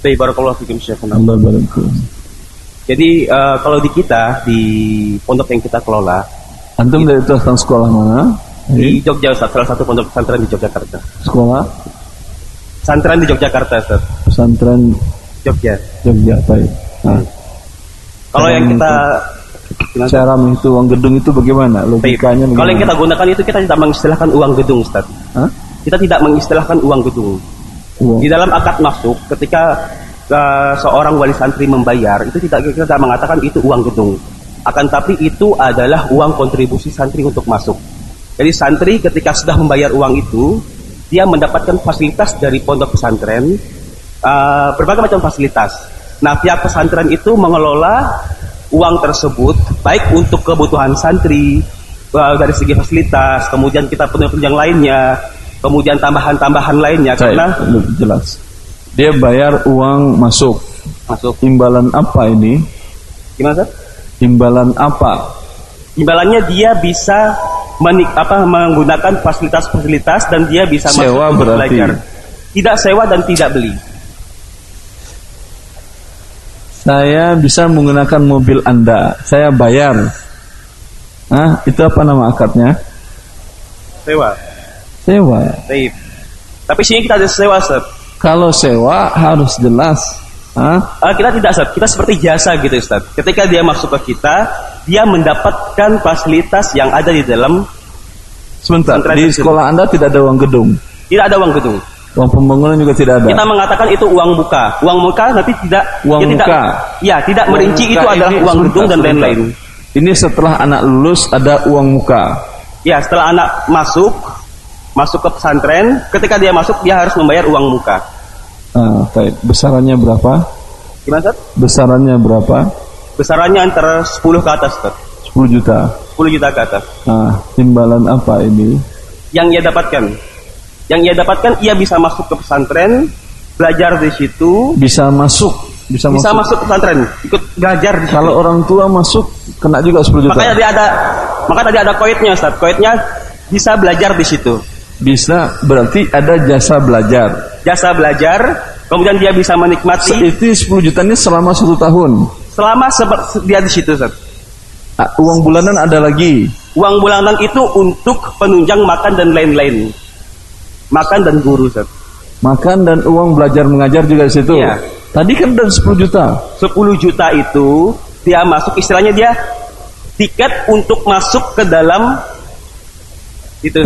Baik, barakallahu fikum Syekhana. Allah barakallahu. Jadi kalau di kita di pondok yang kita kelola, Antum dari tentang sekolah mana? di Jogja Ustaz, salah satu pondok pesantren di Yogyakarta. Sekolah Pesantren di Yogyakarta Ustaz. pesantren Jogja. Jogja, baik. Nah, Kalau yang kita cara menghitung uang gedung itu bagaimana? Logikanya Kalau yang kita gunakan itu kita tidak mengistilahkan uang gedung Ustaz. Hah? Kita tidak mengistilahkan uang gedung. Uang. Di dalam akad masuk ketika seorang wali santri membayar itu kita tidak mengatakan itu uang gedung. Akan tapi itu adalah uang kontribusi santri untuk masuk. Jadi santri ketika sudah membayar uang itu, dia mendapatkan fasilitas dari pondok pesantren, berbagai macam fasilitas. Nah, pihak pesantren itu mengelola uang tersebut baik untuk kebutuhan santri dari segi fasilitas, kemudian kita penunjang lainnya, kemudian tambahan-tambahan lainnya. Karena jelas. Dia bayar uang masuk. Imbalan apa ini? Gimana, Sir? Imbalan apa? Imbalannya dia bisa menggunakan fasilitas-fasilitas dan dia bisa sewa masuk untuk berarti. belajar. Tidak sewa dan tidak beli. Saya bisa menggunakan mobil Anda, saya bayar. Itu apa nama akadnya? Sewa. Sewa. Baik. Tapi sini kita ada sewa, Sir. Kalau sewa harus jelas. Kita tidak, Ustaz. Kita seperti jasa gitu, Ustaz. Ketika dia masuk ke kita, dia mendapatkan fasilitas yang ada di dalam. Sebentar, di sekolah Anda tidak ada uang gedung? Tidak ada uang gedung. Uang pembangunan juga tidak ada? Kita mengatakan itu uang muka. Uang muka nanti tidak. Uang muka? Tidak merinci itu adalah uang gedung dan lain-lain. Ini setelah anak lulus ada uang muka? Ya, setelah anak masuk ke pesantren, ketika dia masuk dia harus membayar uang muka. Baik. Besarannya berapa? Gimana, Ustaz? Besarannya berapa? Besarannya antara 10 ke atas, Ustaz. 10 juta. 10 juta ke atas. Imbalan apa ini? Yang ia dapatkan, ia bisa masuk ke pesantren, belajar di situ. Bisa masuk masuk ke pesantren, ikut belajar di situ. Kalau orang tua masuk kena juga 10 juta. Maka tadi ada koidnya, Ustaz. Koidnya bisa belajar di situ. Bisa, berarti ada jasa belajar. Jasa belajar, kemudian dia bisa menikmati. Itu 10 juta ini selama 1 tahun. Selama dia di situ, Ustaz. Uang bulanan ada lagi. Uang bulanan itu untuk penunjang makan dan lain-lain. Makan dan guru, Ustaz. Makan dan uang belajar mengajar juga di situ. Iya. Tadi kan udah 10 juta. 10 juta itu dia masuk, istilahnya dia tiket untuk masuk ke dalam itu.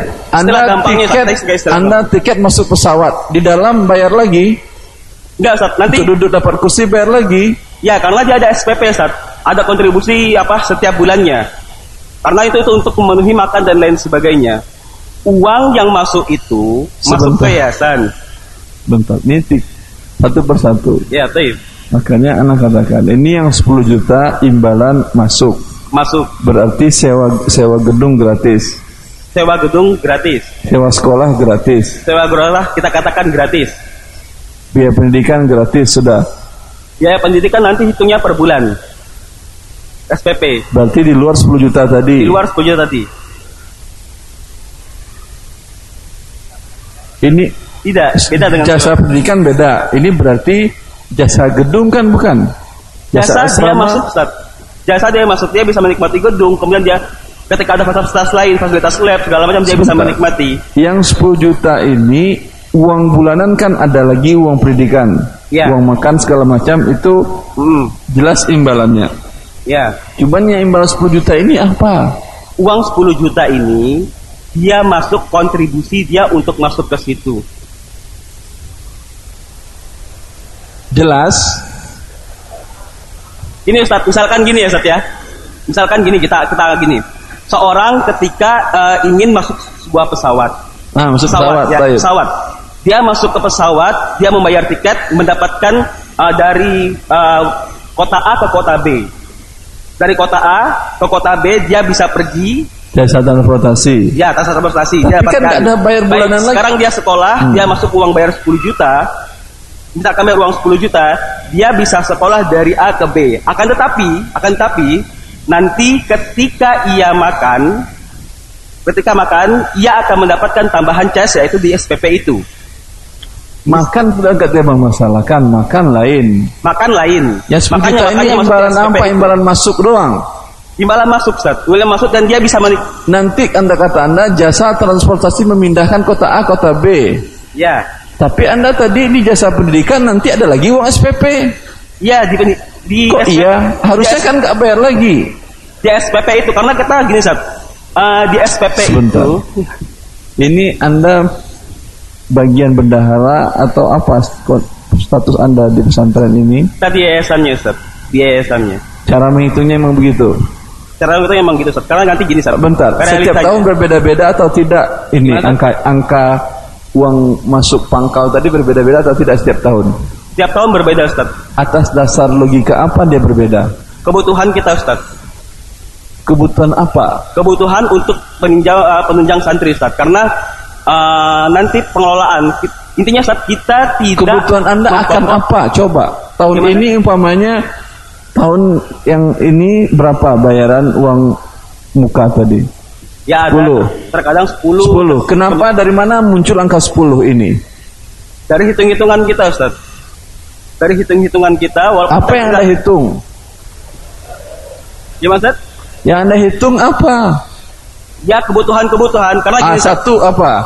Anda tiket masuk pesawat, di dalam bayar lagi. Enggak, Ustaz, nanti untuk duduk dapat kursi bayar lagi. Ya, karena dia ada SPP, Ustaz. Ada kontribusi setiap bulannya. Karena itu untuk memenuhi makan dan lain sebagainya. Uang yang masuk itu masuk ke yayasan. Bentar, ini satu persatu. Ya, baik. Makanya anak katakan, ini yang 10 juta imbalan masuk. Berarti sewa gedung gratis. Sewa gedung gratis. Sewa sekolah gratis. Sewa sekolah kita katakan gratis. Biaya pendidikan gratis sudah. Biaya pendidikan nanti hitungnya per bulan. SPP. Berarti di luar 10 juta tadi. Di luar 10 juta tadi. Ini tidak beda dengan jasa pendidikan beda. Ini berarti jasa gedung kan bukan? Jasa dia masuk, Ustaz. Jasa dia masuk, dia bisa menikmati gedung, kemudian dia ketika ada fasilitas lain, fasilitas lab segala macam dia bisa menikmati. Yang 10 juta ini uang bulanan kan ada lagi uang pendidikan, uang makan segala macam itu jelas imbalannya. Ya. Cuman yang imbal 10 juta ini apa? Uang 10 juta ini dia masuk kontribusi dia untuk masuk ke situ. Jelas? Ini Ustaz, misalkan gini ya Ustaz ya. Misalkan gini kita gini. Seorang ketika ingin masuk sebuah pesawat. Pesawat. Dia masuk ke pesawat, dia membayar tiket, mendapatkan dari kota A ke kota B. Dari kota A ke kota B dia bisa pergi. Jasa transportasi. Ya, jasa transportasi. Tapi dia kan nggak ada bayar bulanan lagi. Sekarang dia sekolah, dia masuk uang bayar 10 juta. Misalkan bayar uang 10 juta, dia bisa sekolah dari A ke B. Akan tetapi nanti ketika makan, ia akan mendapatkan tambahan cas yaitu di SPP itu. Makan sudah gak ada masalahkan, makan lain. Makan lain. Ya 10 juta ini imbalan apa? Imbalan masuk doang. Imbalan masuk, Ustaz. Imbalan masuk dan dia bisa nanti kata Anda jasa transportasi memindahkan kota A kota B. Ya. Tapi Anda tadi di jasa pendidikan nanti ada lagi uang SPP. Ya, di kok SPP, iya? Harusnya kan gak bayar lagi. Di SPP itu karena kita gini, Ustaz. Di SPP sebentar. itu ini Anda bagian bendahara atau apa status Anda di pesantren ini? Tadi yayasannya, Ustaz. Di yayasannya. Cara menghitungnya memang begitu. Cara itu memang gitu, Ustaz. Karena nanti gini, Ustaz. Bentar, setiap tahun berbeda-beda atau tidak? Ini angka uang masuk pangkal tadi berbeda-beda atau tidak setiap tahun? Setiap tahun berbeda, Ustaz. Atas dasar logika apa dia berbeda? Kebutuhan kita, Ustaz. Kebutuhan apa? Kebutuhan untuk penunjang santri, Ustaz. Karena nanti pengelolaan intinya, Ustaz, kita tidak. Kebutuhan Anda akan apa? Coba tahun gimana? Ini umpamanya tahun yang ini berapa bayaran uang muka tadi? Ya, 10. Terkadang 10. Kenapa? Dari mana muncul angka 10 ini? Dari hitung-hitungan kita, Ustaz. Dari hitung-hitungan kita. Apa yang Anda hitung? Gimana, Ustaz? Yang Anda hitung apa? Ya, kebutuhan-kebutuhan. Karena gini, satu apa?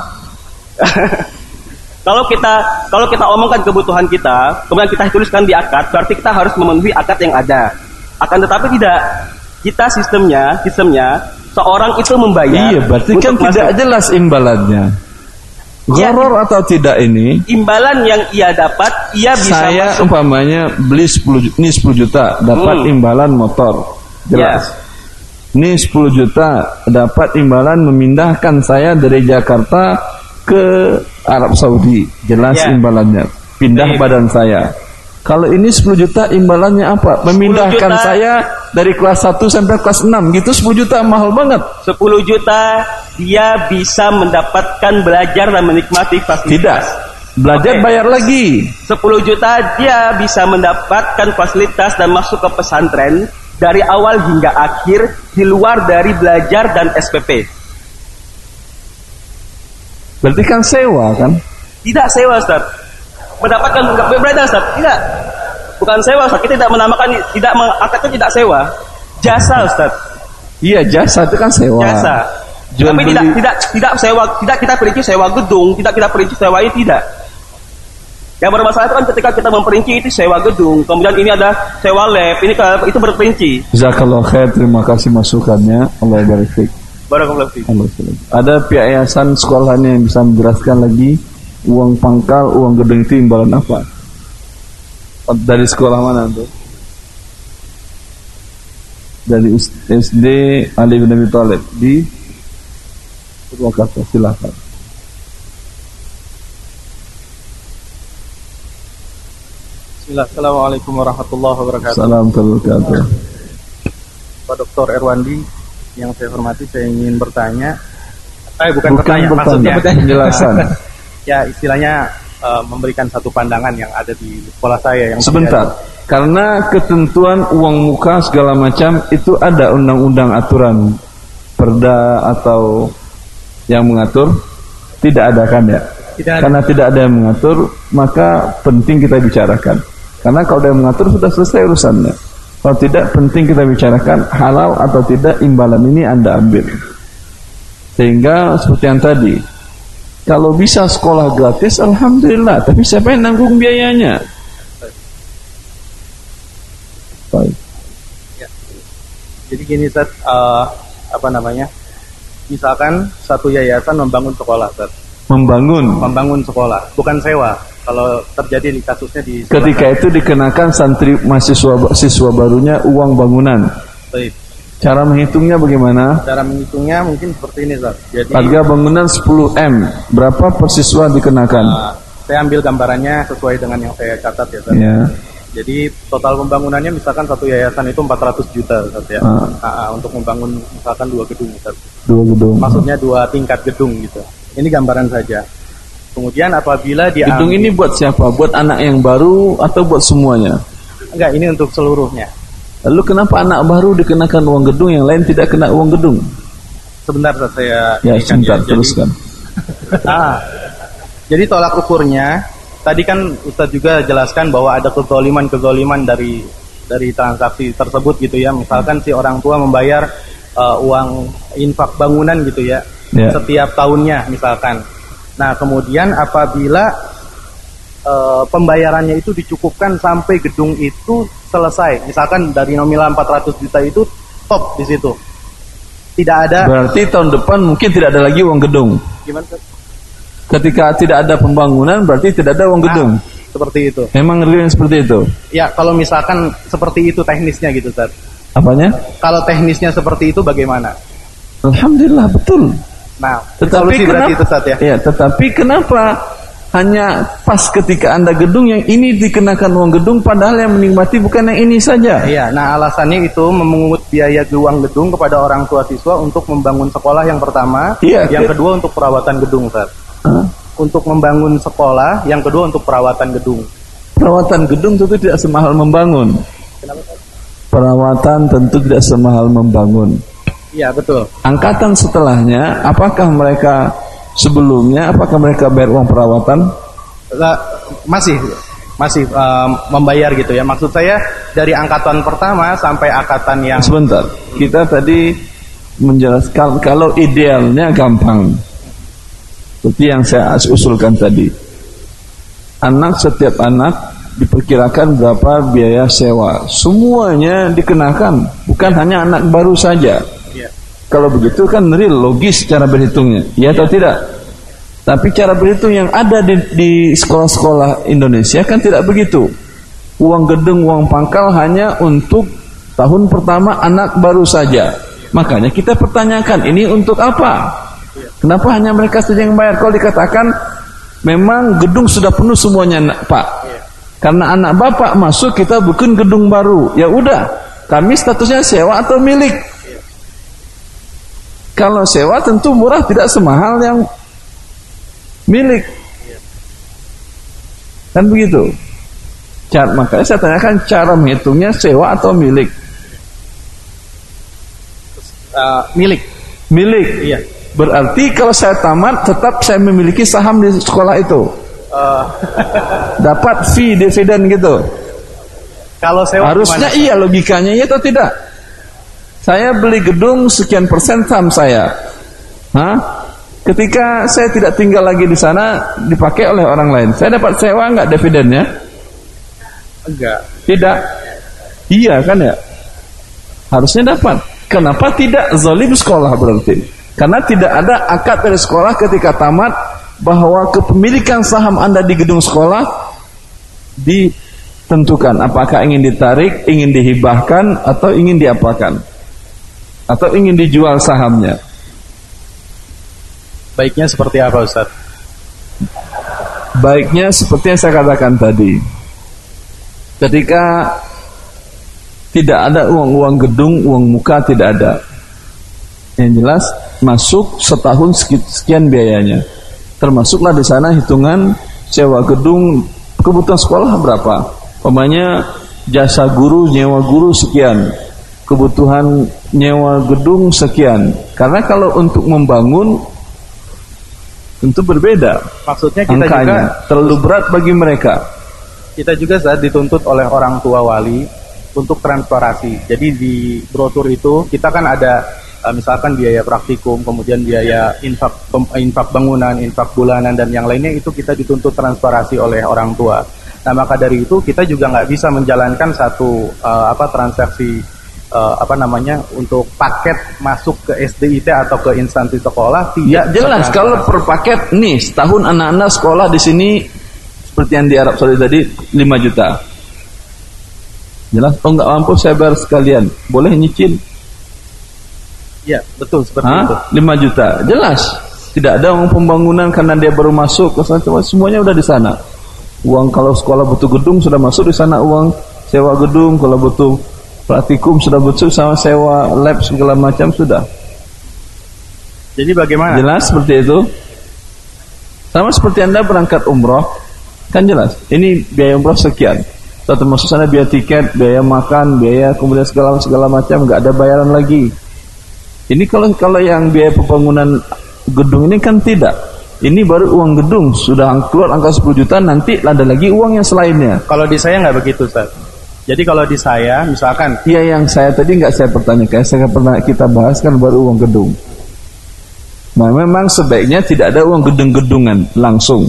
Kalau kita omongkan kebutuhan kita, kemudian kita tuliskan di akad, berarti kita harus memenuhi akad yang ada. Akan tetapi tidak, kita sistemnya seorang itu membayar. Iya, berarti kan tidak jelas imbalannya. Gharar atau tidak ini? Imbalan yang ia dapat, ia bisa saya masuk. Umpamanya beli 10 juta, dapat imbalan motor. Jelas. Ya. Ini 10 juta dapat imbalan memindahkan saya dari Jakarta ke Arab Saudi. Jelas imbalannya. Pindah badan saya. Kalau ini 10 juta imbalannya apa? Memindahkan saya dari kelas 1 sampai kelas 6. Gitu 10 juta mahal banget. 10 juta dia bisa mendapatkan belajar dan menikmati fasilitas. Tidak. Belajar bayar lagi. 10 juta dia bisa mendapatkan fasilitas dan masuk ke pesantren dari awal hingga akhir di luar dari belajar dan SPP. Berarti kan sewa kan? Tidak sewa, Ustaz. Mendapatkan berbeda, Ustaz. Tidak. Bukan sewa, Ustaz. Kita tidak menamakan akadnya tidak sewa. Jasa, Ustaz. Iya, jasa itu kan sewa. Jasa. Jual tapi beli. tidak sewa, tidak kita perinci sewa gedung, tidak kita perinci sewa ini tidak. Yang bermasalah itu kan ketika kita memperinci itu sewa gedung, kemudian ini ada sewa lab, itu berperinci. Jazakallahu khair, terima kasih masukannya. Allah barik fiik. Barakallahu fiik. Ada pihak yayasan sekolahnya yang bisa menjelaskan lagi uang pangkal, uang gedung itu imbalan apa? Dari sekolah mana tuh? Dari SD Ali bin Abi Thalib di Purwakarta, silakan. Assalamualaikum warahmatullahi wabarakatuh. Assalamualaikum warahmatullahi wabarakatuh. Pak Dr. Erwandi, yang saya hormati, saya ingin bertanya. Bukan bertanya, maksudnya penjelasan. Ya, istilahnya memberikan satu pandangan yang ada di sekolah saya yang sebentar. Karena ketentuan uang muka segala macam itu ada undang-undang aturan perda atau yang mengatur, tidak ada kan ya? Tidak ada. Karena tidak ada yang mengatur, maka penting kita bicarakan. Karena kalau ada yang mengatur sudah selesai urusannya. Kalau tidak, penting kita bicarakan halal atau tidak imbalan ini Anda ambil. Sehingga seperti yang tadi, kalau bisa sekolah gratis, alhamdulillah. Tapi siapa yang nanggung biayanya? Baik. Ya. Jadi gini, Ustaz, misalkan satu yayasan membangun sekolah, Ustaz. Membangun sekolah, bukan sewa. Kalau terjadi di kasusnya di sekolah, ketika itu dikenakan santri siswa barunya uang bangunan. Baik. Cara menghitungnya bagaimana? Cara menghitungnya mungkin seperti ini, Ustaz. Jadi harga bangunan 10M, berapa per siswa dikenakan? Saya ambil gambarannya sesuai dengan yang saya catat ya, Ustaz. Ya. Jadi total pembangunannya misalkan satu yayasan itu 400 juta, Ustaz ya. Untuk membangun misalkan 2 gedung, Ustaz. 2 gedung. Maksudnya 2 tingkat gedung gitu. Ini gambaran saja. Kemudian apabila gedung ini buat siapa? Buat anak yang baru atau buat semuanya? Enggak, ini untuk seluruhnya. Lalu kenapa anak baru dikenakan uang gedung, yang lain tidak kena uang gedung? Sebentar saya sebentar, teruskan. Jadi tolak ukurnya tadi kan Ustadz juga jelaskan bahwa ada kezaliman dari transaksi tersebut gitu ya. Misalkan si orang tua membayar uang infak bangunan gitu ya, setiap tahunnya misalkan. Nah kemudian apabila pembayarannya itu dicukupkan sampai gedung itu selesai, misalkan dari nominal 400 juta itu top di situ, tidak ada. Berarti tahun depan mungkin tidak ada lagi uang gedung. Gimana? Ketika tidak ada pembangunan berarti tidak ada uang gedung. Seperti itu. Memang real seperti itu. Ya kalau misalkan seperti itu teknisnya gitu Ustaz. Apanya? Kalau teknisnya seperti itu bagaimana? Alhamdulillah betul. Nah, tetapi kenapa? Itu, Ustaz, ya? Ya, tetapi kenapa hanya pas ketika Anda gedung yang ini dikenakan uang gedung padahal yang menikmati bukan yang ini saja? Iya, nah alasannya itu memungut biaya uang gedung kepada orang tua siswa untuk membangun sekolah yang pertama, yang kedua untuk perawatan gedung, Ustaz. Untuk membangun sekolah, yang kedua untuk perawatan gedung. Perawatan gedung tentu tidak semahal membangun. Kenapa, Ustaz? Perawatan tentu tidak semahal membangun. Iya, betul. Angkatan setelahnya, apakah mereka sebelumnya, apakah mereka bayar uang perawatan? Masih membayar gitu ya. Maksud saya dari angkatan pertama sampai angkatan yang... Sebentar, kita tadi menjelaskan kalau idealnya gampang. Seperti yang saya usulkan tadi. Setiap anak diperkirakan berapa biaya sewa. Semuanya dikenakan, bukan hanya anak baru saja. Kalau begitu kan real, logis cara berhitungnya, ya atau tidak? Tapi cara berhitung yang ada di sekolah-sekolah Indonesia kan tidak begitu. Uang gedung, uang pangkal hanya untuk tahun pertama anak baru saja. Makanya kita pertanyakan, ini untuk apa? Kenapa hanya mereka saja yang bayar? Kalau dikatakan memang gedung sudah penuh semuanya, Pak. Karena anak bapak masuk kita bikin gedung baru. Ya udah, kami statusnya sewa atau milik. Kalau sewa tentu murah, tidak semahal yang milik. Kan begitu. Makanya saya tanyakan cara menghitungnya sewa atau milik. Milik. Milik. Iya. Berarti kalau saya tamat tetap saya memiliki saham di sekolah itu. Dapat fee dividen gitu. Kalau sewa harusnya gimana? Iya, logikanya iya atau tidak? Saya beli gedung sekian persen saham saya. Ketika saya tidak tinggal lagi di sana, dipakai oleh orang lain, saya dapat sewa nggak dividennya? Enggak. Tidak. Iya kan ya? Harusnya dapat. Kenapa tidak? Zalim sekolah berarti. Karena tidak ada akad dari sekolah ketika tamat bahwa kepemilikan saham Anda di gedung sekolah ditentukan apakah ingin ditarik, ingin dihibahkan, atau ingin diapakan, atau ingin dijual sahamnya. Baiknya seperti apa, Ustaz? Baiknya seperti yang saya katakan tadi. Ketika tidak ada uang gedung, uang muka tidak ada. Yang jelas masuk setahun sekian biayanya. Termasuklah di sana hitungan sewa gedung, kebutuhan sekolah berapa. Umpamanya jasa guru, nyewa guru sekian, kebutuhan nyewa gedung sekian. Karena kalau untuk membangun tentu berbeda. Maksudnya kita angkanya juga terlalu berat bagi mereka. Kita juga saat dituntut oleh orang tua wali untuk transparansi. Jadi di brosur itu kita kan ada misalkan biaya praktikum, kemudian biaya infak bangunan, infak bulanan, dan yang lainnya itu kita dituntut transparansi oleh orang tua. Nah maka dari itu kita juga nggak bisa menjalankan satu transaksi untuk paket masuk ke SDIT atau ke instansi sekolah. Ya jelas kalau per paket nih setahun anak-anak sekolah di sini seperti yang di Arab Saudi tadi 5 juta. Jelas, nggak mampu saya bayar sekalian, boleh nyicil. Ya betul seperti itu. 5 juta, jelas. Tidak ada uang pembangunan karena dia baru masuk, semuanya udah di sana. Uang kalau sekolah butuh gedung sudah masuk di sana, uang sewa gedung, kalau butuh praktikum sudah butuh, sama sewa lab segala macam sudah. Jadi bagaimana? Jelas seperti itu. Sama seperti Anda berangkat umroh, kan jelas. Ini biaya umroh sekian. Termasuk sana biaya tiket, biaya makan, biaya kemudian segala macam, nggak ada bayaran lagi. Ini kalau yang biaya pembangunan gedung ini kan tidak. Ini baru uang gedung, sudah keluar angka 10 juta, nanti ada lagi uang yang selainnya. Kalau di saya nggak begitu, Ustaz. Jadi kalau di saya, misalkan Iya, yang saya tadi nggak saya pertanyakan, saya pernah kita bahas kan baru uang gedung. Nah, memang sebaiknya tidak ada uang gedung-gedungan langsung.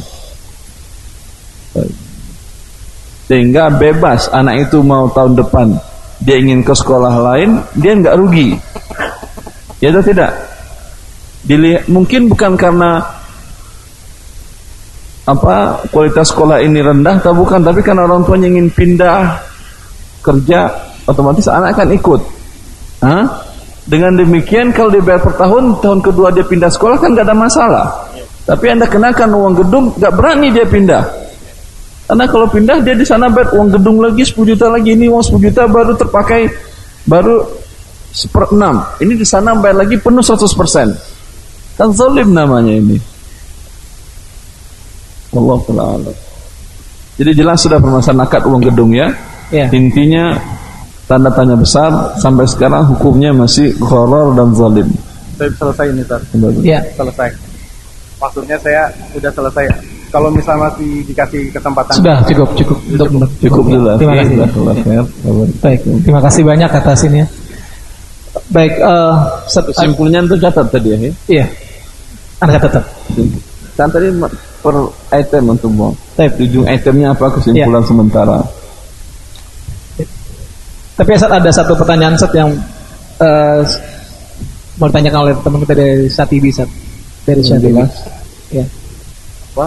Sehingga bebas anak itu mau tahun depan dia ingin ke sekolah lain, dia nggak rugi. Ya atau tidak? Mungkin bukan karena kualitas sekolah ini rendah atau bukan, tapi karena orang tuanya ingin pindah kerja, otomatis anak akan ikut. Dengan demikian kalau dibayar per tahun, tahun kedua dia pindah sekolah kan nggak ada masalah. Tapi Anda kenakan uang gedung, nggak berani dia pindah. Karena kalau pindah dia di sana bayar uang gedung lagi 10 juta lagi, ini uang 10 juta baru terpakai baru 1/6. Ini di sana bayar lagi penuh 100%. Kan zalim namanya ini. Wallahu ta'ala. Jadi jelas sudah permasalahan akad uang gedung ya. Intinya tanda tanya besar, sampai sekarang hukumnya masih gharar dan zalim. Saya selesai ini, Ustaz. Ya. Selesai. Maksudnya saya sudah selesai. Kalau misalnya masih dikasih kesempatan. Sudah cukup dulu. Terima kasih. Baik, terima kasih banyak atas ini ya. Baik, kesimpulannya itu catat tadi ya. Iya. Anda catat. Kan tadi per item untuk mau. Ujung itemnya apa, kesimpulan sementara. Tapi ada satu pertanyaan yang mau ditanyakan oleh teman kita dari Satibi, dari Satibi. Ya. Apa?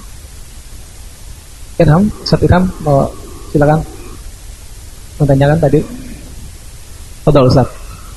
Irham, mau silakan menanyakan tadi. Betul, Ustaz.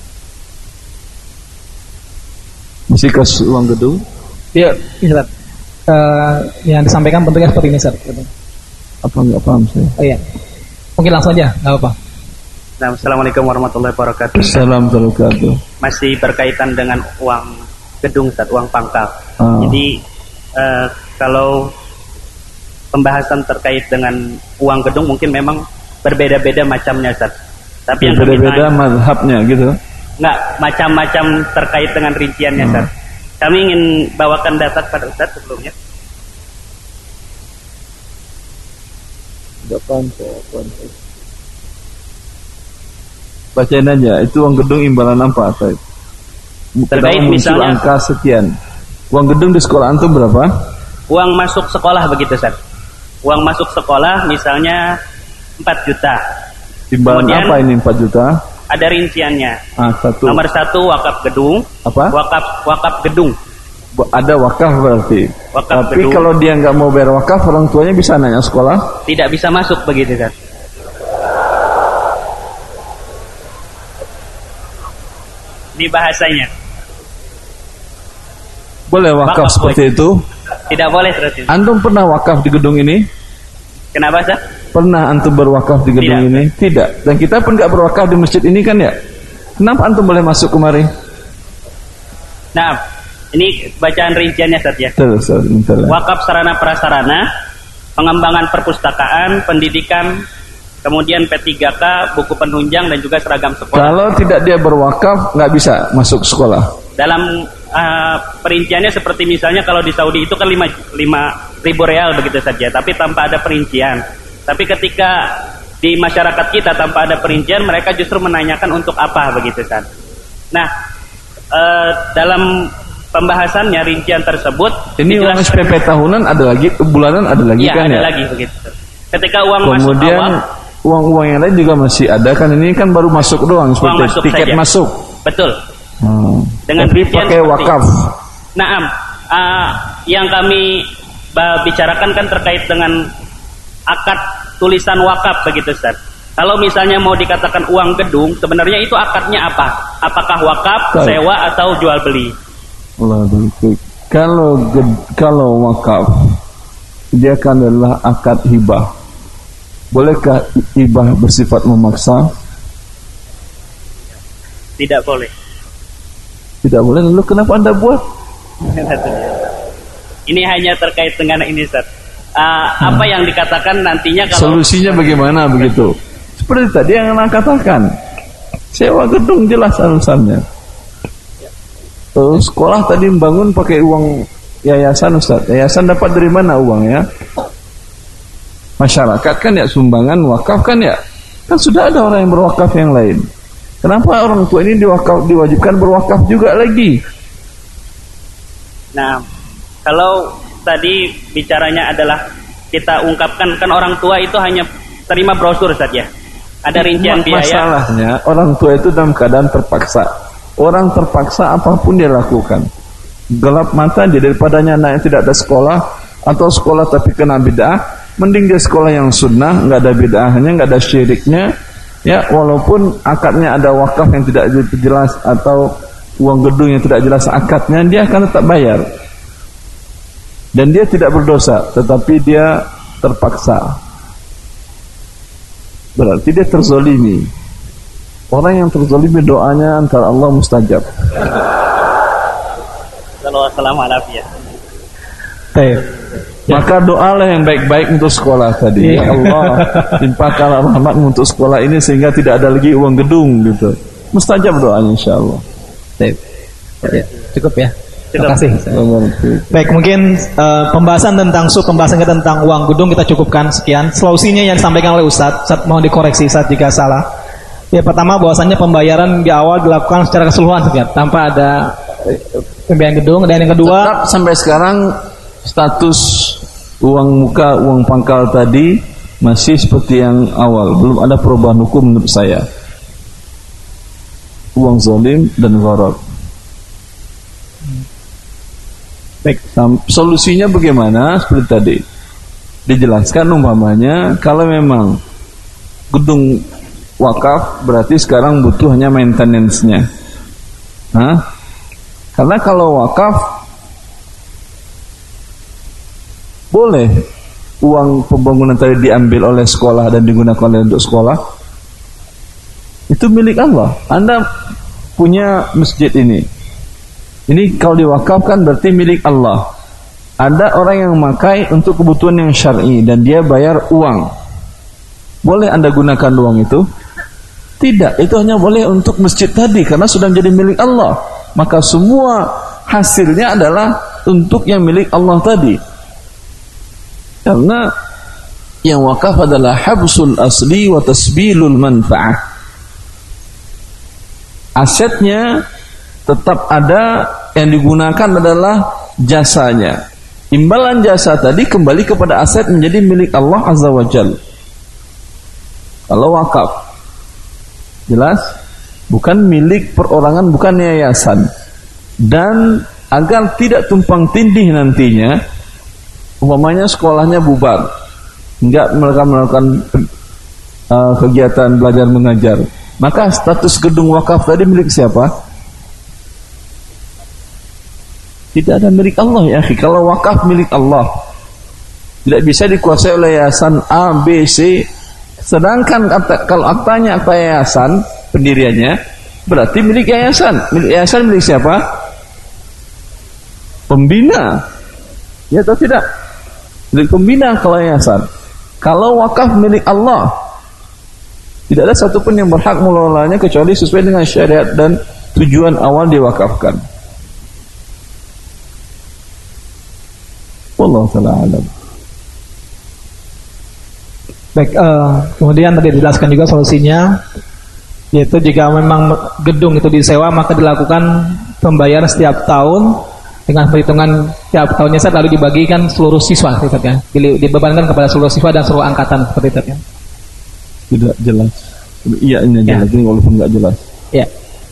Masih ke uang gedung? Iya, Ustaz. Yang disampaikan bentuknya seperti ini, Ustaz. Apa enggak paham saya? Oh iya. Mungkin langsung aja, enggak apa-apa. Nah, Assalamualaikum warahmatullahi wabarakatuh. Assalamualaikum warahmatullahi wabarakatuh. Masih berkaitan dengan uang gedung, Ustaz, uang pangkal. Jadi kalau pembahasan terkait dengan uang gedung mungkin memang berbeda-beda macamnya, Ustaz. Tapi yang berbeda mazhabnya gitu. Enggak, macam-macam terkait dengan rinciannya, Ustaz. Kami ingin bawakan data kepada Ustaz sebelumnya. Bacain aja, itu uang gedung imbalan apa? Terkait misalnya angka sekian. Uang gedung di sekolah antum berapa? Uang masuk sekolah begitu, Ustaz. Uang masuk sekolah misalnya 4 juta. Imbalan kemudian, apa ini 4 juta? Ada rinciannya. Satu. Nomor 1 wakaf gedung. Apa? Wakaf gedung. Ada wakaf berarti. Wakaf tapi gedung. Kalau dia nggak mau bayar wakaf, orang tuanya bisa nanya sekolah? Tidak bisa masuk begitu, Ustaz. Ini bahasanya. Boleh wakaf seperti itu? Tidak boleh seperti itu. Antum pernah wakaf di gedung ini? Kenapa, Ustaz? Pernah antum berwakaf di gedung ini? Tidak. Dan kita pun nggak berwakaf di masjid ini kan ya? Kenapa antum boleh masuk kemari? Nah, ini bacaan rinciannya, Ustaz ya. Wakaf sarana prasarana, pengembangan perpustakaan, pendidikan, kemudian P3K, buku penunjang dan juga seragam sekolah. Kalau tidak dia berwakaf nggak bisa masuk sekolah. Dalam perinciannya seperti misalnya kalau di Saudi itu kan 5.000 real begitu saja, tapi tanpa ada perincian. Tapi ketika di masyarakat kita tanpa ada perincian, mereka justru menanyakan untuk apa begitu kan. Nah, dalam pembahasannya rincian tersebut ini uang SPP tahunan ada lagi, bulanan ada lagi kan ya? Ada lagi begitu. Ketika uang kemudian masuk awal, uang yang lain juga masih ada kan, ini kan baru masuk doang seperti masuk tiket saja. Masuk. Betul. Dengan tapi pakai wakaf. Naam, yang kami bicarakan kan terkait dengan akad tulisan wakaf begitu, Ustaz. Kalau misalnya mau dikatakan uang gedung, sebenarnya itu akadnya apa? Apakah wakaf, sewa atau jual beli? Allah baik. Kalau wakaf dia kan adalah akad hibah. Bolehkah hibah bersifat memaksa? Tidak boleh. Tidak boleh. Lalu kenapa Anda buat? Ini hanya terkait dengan ini, Ustaz. Apa yang dikatakan nantinya kalau solusinya bagaimana begitu? Seperti tadi yang Anda katakan, sewa gedung jelas alasannya. Terus sekolah tadi membangun pakai uang yayasan Ustaz. Yayasan dapat dari mana uangnya? Masyarakat kan ya, sumbangan, wakaf kan ya. Kan sudah ada orang yang berwakaf yang lain. Kenapa orang tua ini diwajibkan berwakaf juga lagi? Nah, kalau tadi bicaranya adalah kita ungkapkan, kan orang tua itu hanya terima brosur Ustaz ya. Ada rincian biaya. Masalahnya orang tua itu dalam keadaan terpaksa. Orang terpaksa apapun dia lakukan. Gelap mata dia, daripadanya anak yang tidak ada sekolah atau sekolah tapi kena bid'ah, mending dia sekolah yang sunnah, nggak ada bid'ahnya, nggak ada syiriknya, ya, walaupun akadnya ada wakaf yang tidak jelas atau uang gedung yang tidak jelas akadnya, dia akan tetap bayar. Dan dia tidak berdosa, tetapi dia terpaksa. Berarti dia terzolimi. Orang yang terzolimi doanya antara Allah mustajab. Assalamualaikum. Maka doalah yang baik-baik untuk sekolah tadi. Ya Allah, limpahkanlah rahmat untuk sekolah ini sehingga tidak ada lagi uang gedung gitu. Mustajab doanya insyaallah. Ya, cukup ya. Terima kasih. Baik, mungkin pembahasan kita tentang uang gedung kita cukupkan sekian. Solusinya yang disampaikan oleh Ustaz mohon dikoreksi Ustaz jika salah. Ya, pertama bahwasannya pembayaran di awal dilakukan secara keseluruhan tanpa ada pembiayaan gedung, dan yang kedua tetap sampai sekarang status uang muka, uang pangkal tadi masih seperti yang awal, belum ada perubahan hukum menurut saya. Uang zalim dan gharar. Baik, solusinya bagaimana? Seperti tadi dijelaskan, umpamanya kalau memang gedung wakaf berarti sekarang butuh hanya maintenance-nya. Karena kalau wakaf boleh uang pembangunan tadi diambil oleh sekolah dan digunakan untuk sekolah, itu milik Allah. Anda punya masjid ini kalau diwakafkan berarti milik Allah. Ada orang yang memakai untuk kebutuhan yang syar'i dan dia bayar uang. Boleh Anda gunakan uang itu? Tidak, itu hanya boleh untuk masjid tadi karena sudah menjadi milik Allah. Maka semua hasilnya adalah untuk yang milik Allah tadi. Karena yang wakaf adalah habsul asli wa tasbilul manfa'ah. Asetnya tetap ada, yang digunakan adalah jasanya. Imbalan jasa tadi kembali kepada aset menjadi milik Allah Azza wa Jalla. Kalau wakaf jelas bukan milik perorangan, bukan yayasan. Dan agar tidak tumpang tindih nantinya, umpamanya sekolahnya bubar, enggak melakukan kegiatan belajar mengajar, maka status gedung wakaf tadi milik siapa? Tidak ada milik Allah ya akhi. Kalau wakaf milik Allah, tidak bisa dikuasai oleh yayasan A, B, C. Sedangkan kalau aktanya akta yayasan pendiriannya, berarti milik yayasan. Milik yayasan milik siapa? Pembina. Ya atau tidak? Milik pembina kalau yayasan. Kalau wakaf milik Allah, tidak ada satupun yang berhak mengelolanya kecuali sesuai dengan syariat dan tujuan awal diwakafkan. Wallahu ta'ala alam. Baik, kemudian tadi dijelaskan juga solusinya, yaitu jika memang gedung itu disewa maka dilakukan pembayaran setiap tahun dengan perhitungan tiap tahunnya lalu dibagikan seluruh siswa, kan? Dibebankan kepada seluruh siswa dan seluruh angkatan seperti itu kan? Tidak jelas. Iya ini jelas, ini walaupun nggak jelas. Ya.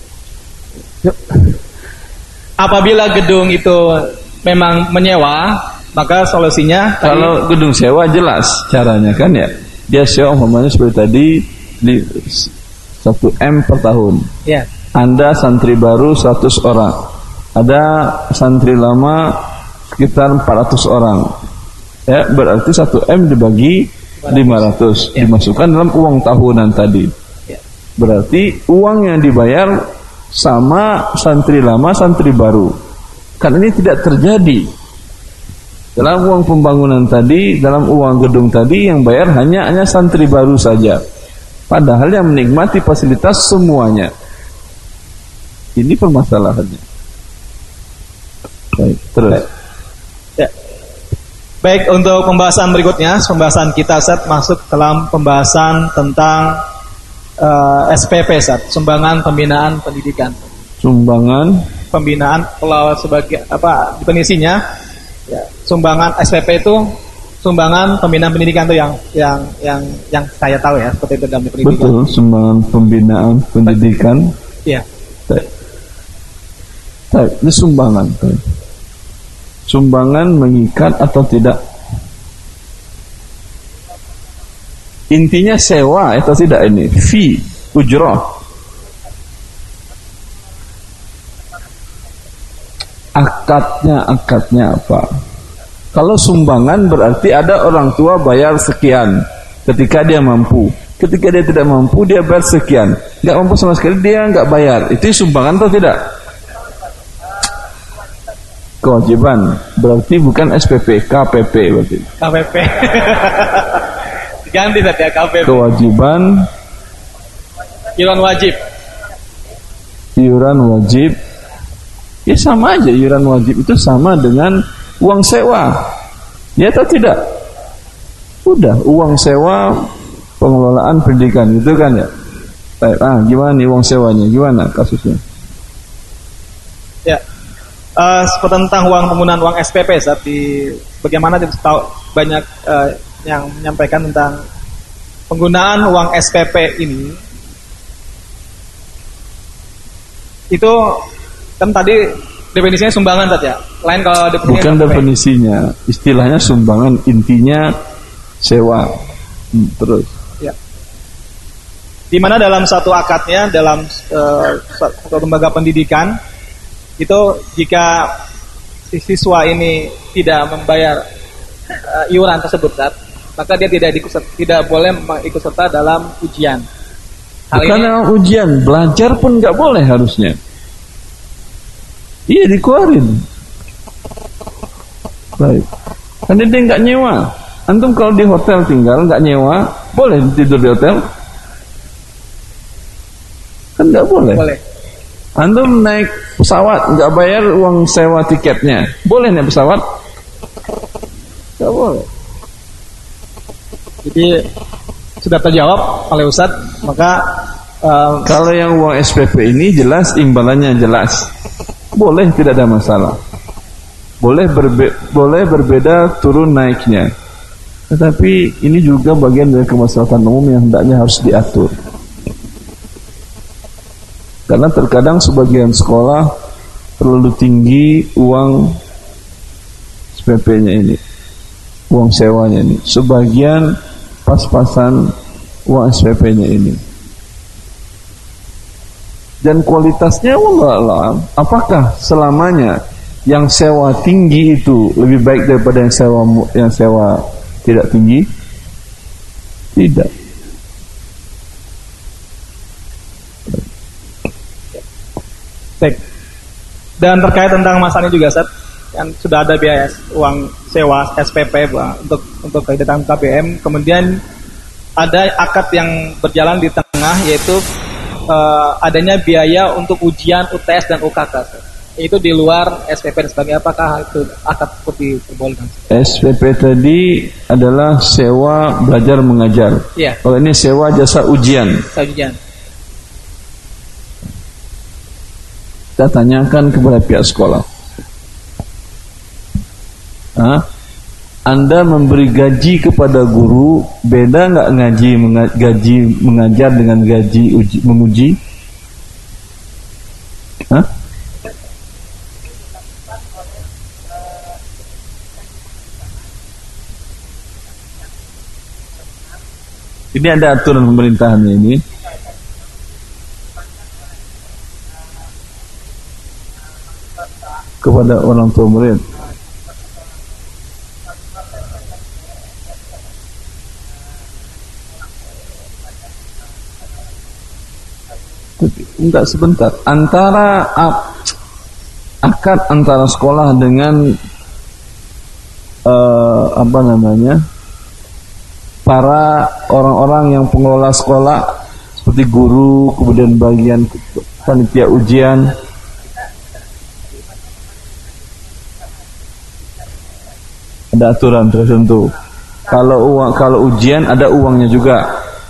Apabila gedung itu memang menyewa, maka solusinya kalau gedung sewa jelas caranya kan ya. Dia sewa umpamanya seperti tadi di 1M per tahun. Ya. Anda santri baru 100 orang. Ada santri lama sekitar 400 orang. Ya, berarti 1M dibagi 500, ya. Dimasukkan dalam uang tahunan tadi. Ya. Berarti uang yang dibayar sama santri lama, santri baru. Karena ini tidak terjadi. Dalam uang pembangunan tadi, dalam uang gedung tadi yang bayar hanya santri baru saja. Padahal yang menikmati fasilitas semuanya. Ini permasalahannya. Baik, terus. Baik, untuk pembahasan berikutnya, pembahasan kita Ustaz masuk dalam pembahasan tentang SPP Ustaz, sumbangan pembinaan pendidikan. Sumbangan Pembinaan, kalau sebagai apa definisinya? Ya, sumbangan SPP itu sumbangan pembinaan pendidikan itu yang saya tahu ya, seperti itu dalam pendidikan. betul, sumbangan pembinaan pendidikan. Iya. Ini sumbangan. Sumbangan mengikat atau tidak? Intinya sewa atau tidak ini? Fee, ujrah. Akadnya apa? Kalau sumbangan berarti ada orang tua bayar sekian ketika dia mampu. Ketika dia tidak mampu dia bayar sekian. Nggak mampu sama sekali dia nggak bayar. Itu sumbangan atau tidak? Kewajiban berarti bukan SPP, KPP berarti. KPP. Ganti saja KPP. Kewajiban. Iuran wajib. Iuran wajib. Ya sama aja, iuran wajib itu sama dengan uang sewa. Ya atau tidak? Udah, uang sewa pengelolaan pendidikan gitu kan ya. Baik, gimana nih uang sewanya? Gimana kasusnya? Ya. Tentang penggunaan uang SPP saat bagaimana tahu banyak yang menyampaikan tentang penggunaan uang SPP ini. Itu kan tadi definisinya sumbangan saja. Lain kalau definisinya bukan SPP. Definisinya, istilahnya sumbangan, intinya sewa. Terus. Ya. Di mana dalam satu akadnya dalam satu lembaga pendidikan itu jika si siswa ini tidak membayar iuran tersebut, maka dia tidak boleh ikut serta dalam ujian. Bukan dalam ujian, belajar pun nggak boleh harusnya. Iya, dikeluarin. Baik. Karena dia nggak nyewa. Antum kalau di hotel tinggal nggak nyewa, boleh tidur di hotel? Kan nggak boleh. Boleh. Antum naik pesawat nggak bayar uang sewa tiketnya, boleh naik pesawat? Nggak boleh. Jadi sudah terjawab oleh Ustadz. Maka kalau yang uang SPP ini jelas imbalannya jelas, boleh, tidak ada masalah. Boleh berbeda turun naiknya. Tetapi ini juga bagian dari kemaslahatan umum yang hendaknya harus diatur. Karena terkadang sebagian sekolah terlalu tinggi uang SPP-nya ini, uang sewanya ini. Sebagian pas-pasan uang SPP-nya ini. Dan kualitasnya wallah, apakah selamanya yang sewa tinggi itu lebih baik daripada yang sewa tidak tinggi? Tidak. Baik. Dan terkait tentang masalah ini juga, Ustaz, kan sudah ada biaya uang sewa SPP untuk kegiatan KBM, kemudian ada akad yang berjalan di tengah, yaitu adanya biaya untuk ujian UTS dan UKK, Ustaz. Itu di luar SPP dan sebagainya. Apakah itu akad seperti diperbolehkan? SPP tadi adalah sewa belajar mengajar. Iya. Kalau ini sewa jasa ujian. Ujian. Kita tanyakan kepada pihak sekolah. Anda memberi gaji kepada guru, beda nggak gaji mengajar dengan gaji menguji? Ini ada aturan pemerintahannya ini. Kepada orang tua murid. Enggak, sebentar. Antara akad antara sekolah dengan para orang-orang yang pengelola sekolah seperti guru, kemudian bagian panitia ujian. Ada aturan tertentu. Kalau ujian ada uangnya juga.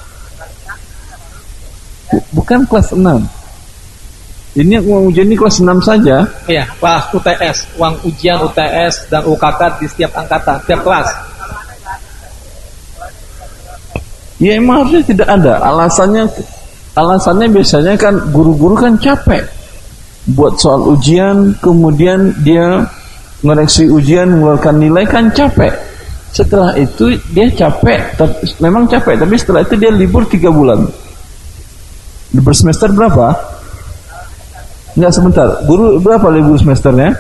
Bukan kelas 6. Ini uang ujian ini kelas 6 saja. Iya, kelas UTS, uang ujian UTS dan UKK di setiap angkatan, setiap kelas. Ya emang harusnya tidak ada. Alasannya biasanya kan guru-guru kan capek buat soal ujian, kemudian dia ngoreksi ujian, mengeluarkan nilai kan capek. Setelah itu dia capek, memang capek, tapi setelah itu dia libur 3 bulan. Libur semester berapa? Enggak, sebentar. Guru berapa libur semesternya?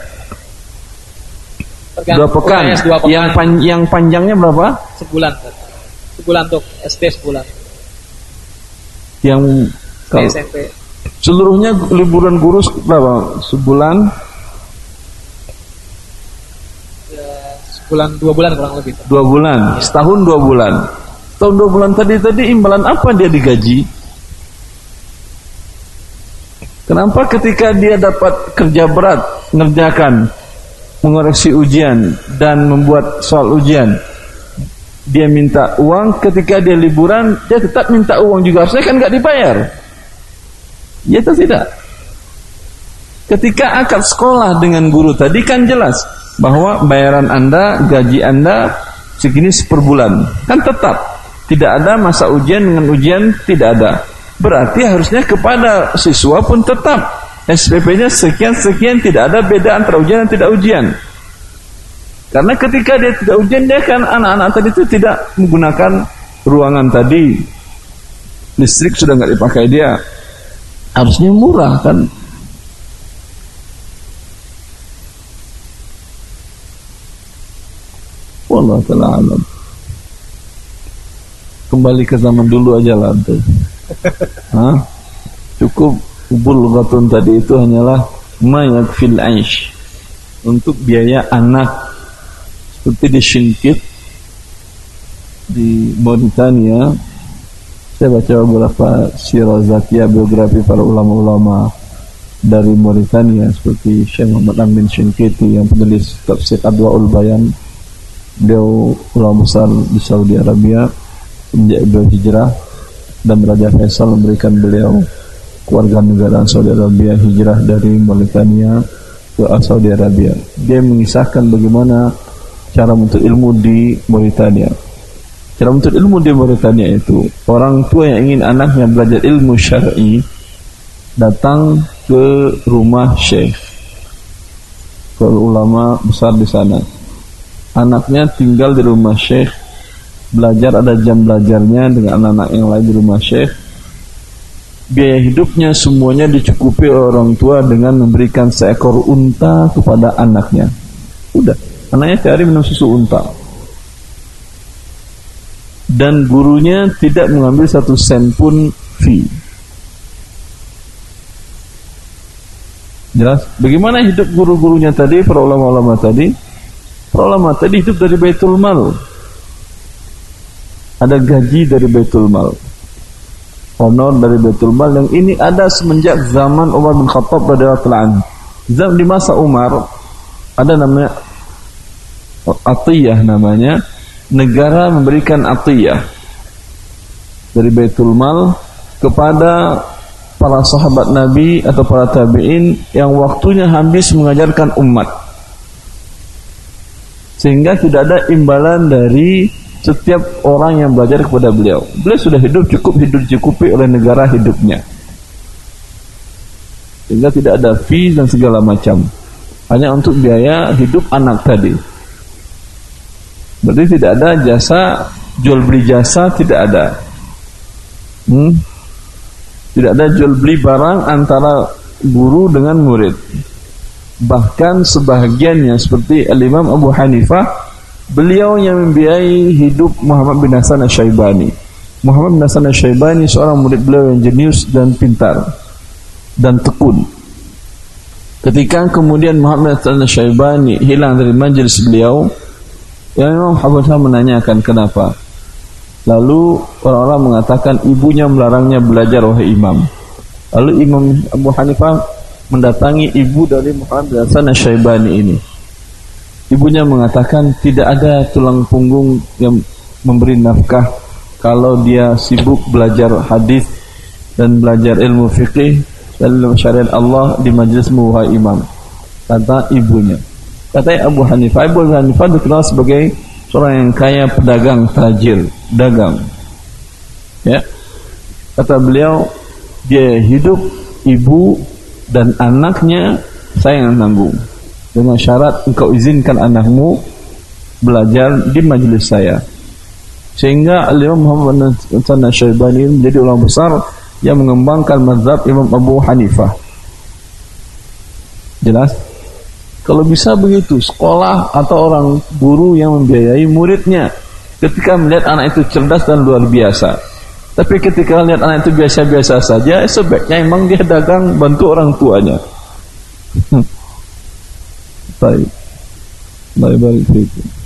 2 pekan. Yang panjangnya berapa? Sebulan. Sebulan untuk SD sebulan. Yang kalau SMP. Seluruhnya liburan guru berapa? Sebulan? Ya, sebulan 2 bulan kurang lebih. 2 bulan. Setahun 2 bulan. Setahun 2 bulan tadi imbalan apa dia digaji? Kenapa ketika dia dapat kerja berat, ngerjakan, mengoreksi ujian dan membuat soal ujian, dia minta uang, ketika dia liburan, dia tetap minta uang juga, harusnya kan nggak dibayar. Ya atau tidak? Ketika akad sekolah dengan guru tadi kan jelas bahwa bayaran Anda, gaji Anda segini per bulan, kan tetap. Tidak ada masa ujian dengan ujian, tidak ada. Berarti harusnya kepada siswa pun tetap SPP-nya sekian-sekian, tidak ada beda antara ujian dan tidak ujian. Karena ketika dia tidak ujian, dia kan anak-anak tadi itu tidak menggunakan ruangan tadi, listrik sudah nggak dipakai dia, harusnya murah kan. Wallahu ta'ala alam. Kembali ke zaman dulu aja lah tuh. Cukup bulghatun tadi itu hanyalah ma yakfil aish, untuk biaya anak. Seperti di Shinkit di Mauritania, saya baca beberapa sirah zakiyah, biografi para ulama-ulama dari Mauritania seperti Syekh Muhammad Amin Shinkiti yang penulis tafsir Adwaul Bayan. Beliau ulama besar di Saudi Arabia. Semenjak beliau hijrah dan Raja Faisal memberikan beliau kewarganegaraan Saudi Arabia, hijrah dari Mauritania ke Saudi Arabia. Dia mengisahkan bagaimana cara menuntut ilmu di Mauritania. Cara menuntut ilmu di Mauritania itu, orang tua yang ingin anaknya belajar ilmu syar'i datang ke rumah syekh, ke ulama besar di sana. Anaknya tinggal di rumah syekh, belajar, ada jam belajarnya dengan anak-anak yang lain di rumah syekh. Biaya hidupnya semuanya dicukupi orang tua dengan memberikan seekor unta kepada anaknya. Udah, anaknya tiap hari minum susu unta. Dan gurunya tidak mengambil 1 sen pun fee. Jelas? Bagaimana hidup guru-gurunya tadi, para ulama-ulama tadi? Para ulama tadi hidup dari Baitul Mal. Ada gaji dari Baitul Mal, honor dari Baitul Mal, yang ini ada semenjak zaman Umar bin Khattab radhiyallahu anhu. Zaman di masa Umar ada namanya atiyah, namanya negara memberikan atiyah dari Baitul Mal kepada para sahabat Nabi atau para tabi'in yang waktunya habis mengajarkan umat, sehingga tidak ada imbalan dari setiap orang yang belajar kepada beliau. Beliau sudah hidup dicukupi oleh negara hidupnya, sehingga tidak ada fee dan segala macam, hanya untuk biaya hidup anak tadi. Berarti tidak ada jasa, jual beli jasa, tidak ada. Tidak ada jual beli barang antara guru dengan murid. Bahkan sebahagiannya seperti Al-Imam Abu Hanifah, beliau yang membiayai hidup Muhammad bin Hasan Asy-Syaibani. Muhammad bin Hasan Asy-Syaibani seorang murid beliau yang jenius dan pintar dan tekun. Ketika kemudian Muhammad bin Hasan Asy-Syaibani hilang dari majelis beliau, yang Imam Abu Hanifah menanyakan kenapa. Lalu orang-orang mengatakan ibunya melarangnya belajar, wahai imam. Lalu Imam Abu Hanifah mendatangi ibu dari Muhammad bin Hasan Asy-Syaibani ini. Ibunya mengatakan tidak ada tulang punggung yang memberi nafkah kalau dia sibuk belajar hadis dan belajar ilmu fikih dan ilmu syariat Allah di majlis wahai imam. Kata ibunya. Kata Abu Hanifah dikenal sebagai seorang yang kaya, pedagang, tajir, dagang. Ya. Kata beliau, dia hidup, ibu dan anaknya saya yang tanggung. Dengan syarat engkau izinkan anakmu belajar di majlis saya. Sehingga Al-Imam Muhammad bin Syaibani menjadi ulama besar yang mengembangkan mazhab Imam Abu Hanifah. Jelas? Kalau bisa begitu, sekolah atau orang guru yang membiayai muridnya ketika melihat anak itu cerdas dan luar biasa. Tapi ketika lihat anak itu biasa-biasa saja, sebaiknya memang dia dagang bantu orang tuanya. Baik. Baik.